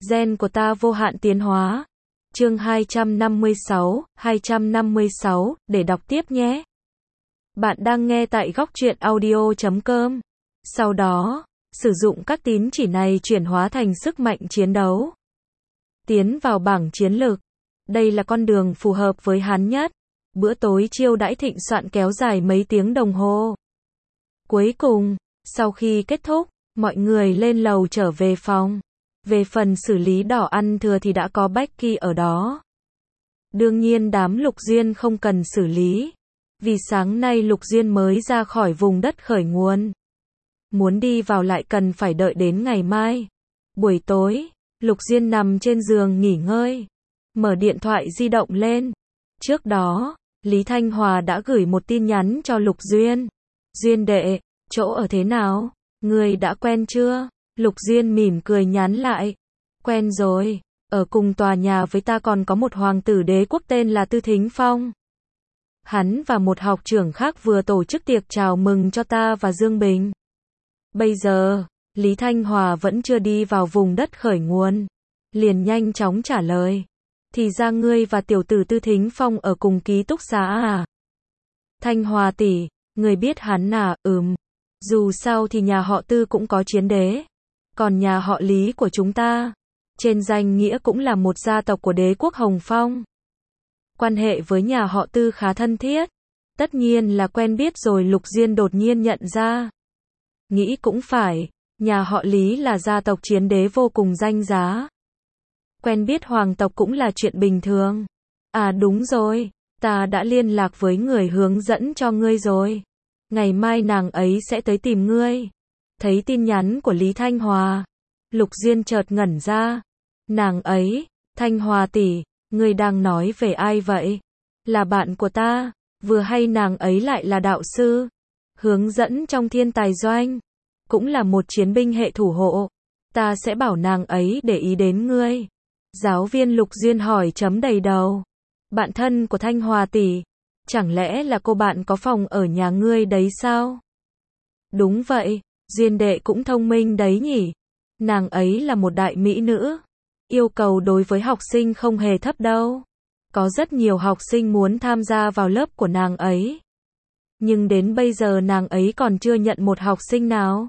Gen của ta vô hạn tiến hóa. Chương 256, để đọc tiếp nhé. Bạn đang nghe tại góc truyện audio.com. Sau đó, sử dụng các tín chỉ này chuyển hóa thành sức mạnh chiến đấu. Tiến vào bảng chiến lược. Đây là con đường phù hợp với hắn nhất. Bữa tối chiêu đãi thịnh soạn kéo dài mấy tiếng đồng hồ. Cuối cùng, sau khi kết thúc, mọi người lên lầu trở về phòng. Về phần xử lý đỏ ăn thừa thì đã có Becky ở đó. Đương nhiên đám Lục Duyên không cần xử lý. Vì sáng nay Lục Duyên mới ra khỏi vùng đất khởi nguồn. Muốn đi vào lại cần phải đợi đến ngày mai. Buổi tối, Lục Duyên nằm trên giường nghỉ ngơi. Mở điện thoại di động lên. Trước đó, Lý Thanh Hòa đã gửi một tin nhắn cho Lục Duyên. Duyên đệ, chỗ ở thế nào? Người đã quen chưa? Lục Duyên mỉm cười nhắn lại. Quen rồi, ở cùng tòa nhà với ta còn có một hoàng tử đế quốc tên là Tư Thính Phong. Hắn và một học trưởng khác vừa tổ chức tiệc chào mừng cho ta và Dương Bình. Bây giờ, Lý Thanh Hòa vẫn chưa đi vào vùng đất khởi nguồn. Liền nhanh chóng trả lời. Thì ra ngươi và tiểu tử Tư Thính Phong ở cùng ký túc xá à? Thanh Hòa tỷ, người biết hắn à? Dù sao thì nhà họ Tư cũng có chiến đế. Còn nhà họ Lý của chúng ta, trên danh nghĩa cũng là một gia tộc của đế quốc Hồng Phong. Quan hệ với nhà họ Tư khá thân thiết. Tất nhiên là quen biết rồi. Lục Duyên đột nhiên nhận ra. Nghĩ cũng phải, nhà họ Lý là gia tộc chiến đế vô cùng danh giá. Quen biết hoàng tộc cũng là chuyện bình thường. À đúng rồi, ta đã liên lạc với người hướng dẫn cho ngươi rồi. Ngày mai nàng ấy sẽ tới tìm ngươi. Thấy tin nhắn của Lý Thanh Hòa, Lục Duyên chợt ngẩn ra. Nàng ấy, Thanh Hòa tỷ, ngươi đang nói về ai vậy? Là bạn của ta, vừa hay nàng ấy lại là đạo sư, hướng dẫn trong thiên tài doanh, cũng là một chiến binh hệ thủ hộ. Ta sẽ bảo nàng ấy để ý đến ngươi. Giáo viên Lục Duyên hỏi chấm đầy đầu. Bạn thân của Thanh Hòa tỷ, chẳng lẽ là cô bạn có phòng ở nhà ngươi đấy sao? Đúng vậy, Duyên đệ cũng thông minh đấy nhỉ. Nàng ấy là một đại mỹ nữ. Yêu cầu đối với học sinh không hề thấp đâu. Có rất nhiều học sinh muốn tham gia vào lớp của nàng ấy. Nhưng đến bây giờ nàng ấy còn chưa nhận một học sinh nào.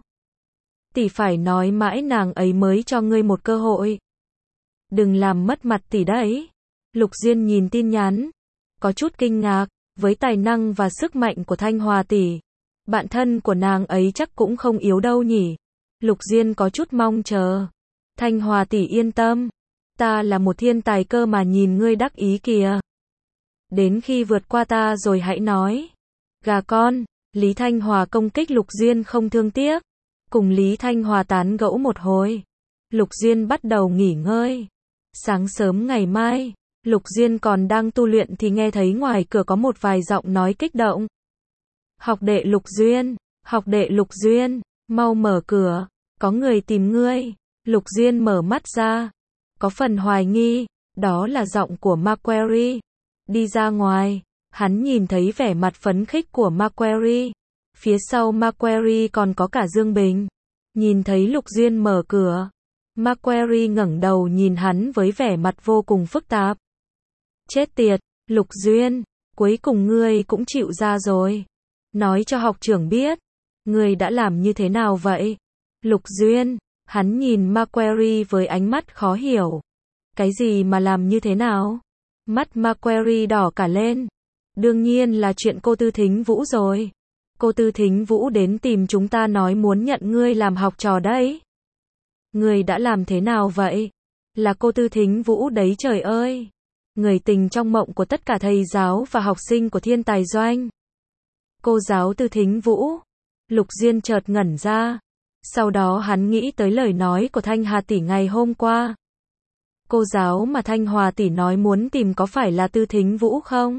Tỷ phải nói mãi nàng ấy mới cho ngươi một cơ hội. Đừng làm mất mặt tỷ đấy. Lục Duyên nhìn tin nhắn, có chút kinh ngạc. Với tài năng và sức mạnh của Thanh Hòa tỷ, bạn thân của nàng ấy chắc cũng không yếu đâu nhỉ. Lục Duyên có chút mong chờ. Thanh Hòa tỷ yên tâm, ta là một thiên tài cơ mà, nhìn ngươi đắc ý kìa. Đến khi vượt qua ta rồi hãy nói. Gà con, Lý Thanh Hòa công kích Lục Duyên không thương tiếc. Cùng Lý Thanh Hòa tán gẫu một hồi, Lục Duyên bắt đầu nghỉ ngơi. Sáng sớm ngày mai, Lục Duyên còn đang tu luyện thì nghe thấy ngoài cửa có một vài giọng nói kích động. Học đệ Lục Duyên, học đệ Lục Duyên, mau mở cửa, có người tìm ngươi. Lục Duyên mở mắt ra, có phần hoài nghi, đó là giọng của Macquarie. Đi ra ngoài, hắn nhìn thấy vẻ mặt phấn khích của Macquarie. Phía sau Macquarie còn có cả Dương Bình. Nhìn thấy Lục Duyên mở cửa, Macquarie ngẩng đầu nhìn hắn với vẻ mặt vô cùng phức tạp. Chết tiệt, Lục Duyên, cuối cùng ngươi cũng chịu ra rồi. Nói cho học trưởng biết, ngươi đã làm như thế nào vậy? Lục Duyên, hắn nhìn Macquarie với ánh mắt khó hiểu. Cái gì mà làm như thế nào? Mắt Macquarie đỏ cả lên. Đương nhiên là chuyện cô Tư Thính Vũ rồi. Cô Tư Thính Vũ đến tìm chúng ta nói muốn nhận ngươi làm học trò đấy. Ngươi đã làm thế nào vậy? Là cô Tư Thính Vũ đấy trời ơi. Người tình trong mộng của tất cả thầy giáo và học sinh của thiên tài doanh. Cô giáo Tư Thính Vũ. Lục Duyên chợt ngẩn ra. Sau đó hắn nghĩ tới lời nói của Thanh Hà tỷ ngày hôm qua. Cô giáo mà Thanh Hòa tỷ nói muốn tìm có phải là Tư Thính Vũ không?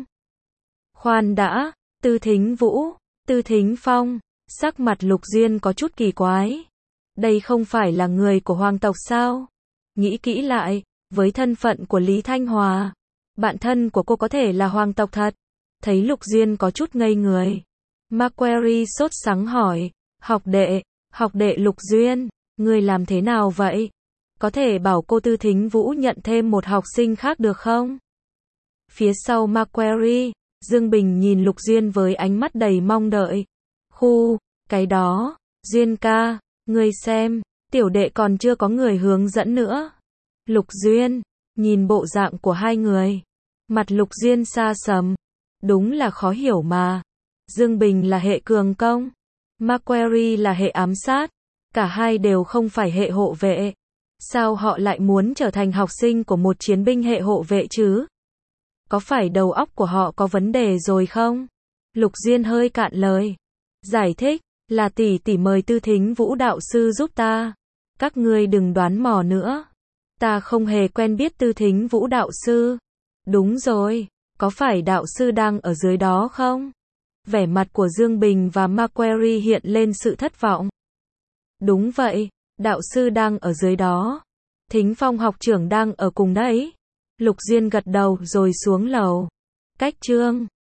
Khoan đã, Tư Thính Vũ, Tư Thính Phong. Sắc mặt Lục Duyên có chút kỳ quái. Đây không phải là người của hoàng tộc sao? Nghĩ kỹ lại, với thân phận của Lý Thanh Hòa, bạn thân của cô có thể là hoàng tộc thật. Thấy Lục Duyên có chút ngây người, Macquarie sốt sắng hỏi, học đệ Lục Duyên, ngươi làm thế nào vậy? Có thể bảo cô Tư Thính Vũ nhận thêm một học sinh khác được không? Phía sau Macquarie, Dương Bình nhìn Lục Duyên với ánh mắt đầy mong đợi. Cái đó, Duyên ca, ngươi xem, tiểu đệ còn chưa có người hướng dẫn nữa. Lục Duyên, nhìn bộ dạng của hai người. Mặt Lục Duyên xa sầm. Đúng là khó hiểu mà. Dương Bình là hệ cường công. Macquarie là hệ ám sát. Cả hai đều không phải hệ hộ vệ. Sao họ lại muốn trở thành học sinh của một chiến binh hệ hộ vệ chứ? Có phải đầu óc của họ có vấn đề rồi không? Lục Duyên hơi cạn lời. Giải thích, là tỷ tỷ mời Tư Thính Vũ đạo sư giúp ta. Các ngươi đừng đoán mò nữa. Ta không hề quen biết Tư Thính Vũ đạo sư. Đúng rồi, có phải đạo sư đang ở dưới đó không? Vẻ mặt của Dương Bình và Macquarie hiện lên sự thất vọng. Đúng vậy, đạo sư đang ở dưới đó. Thính Phong học trưởng đang ở cùng đấy. Lục Duyên gật đầu rồi xuống lầu. Cách chương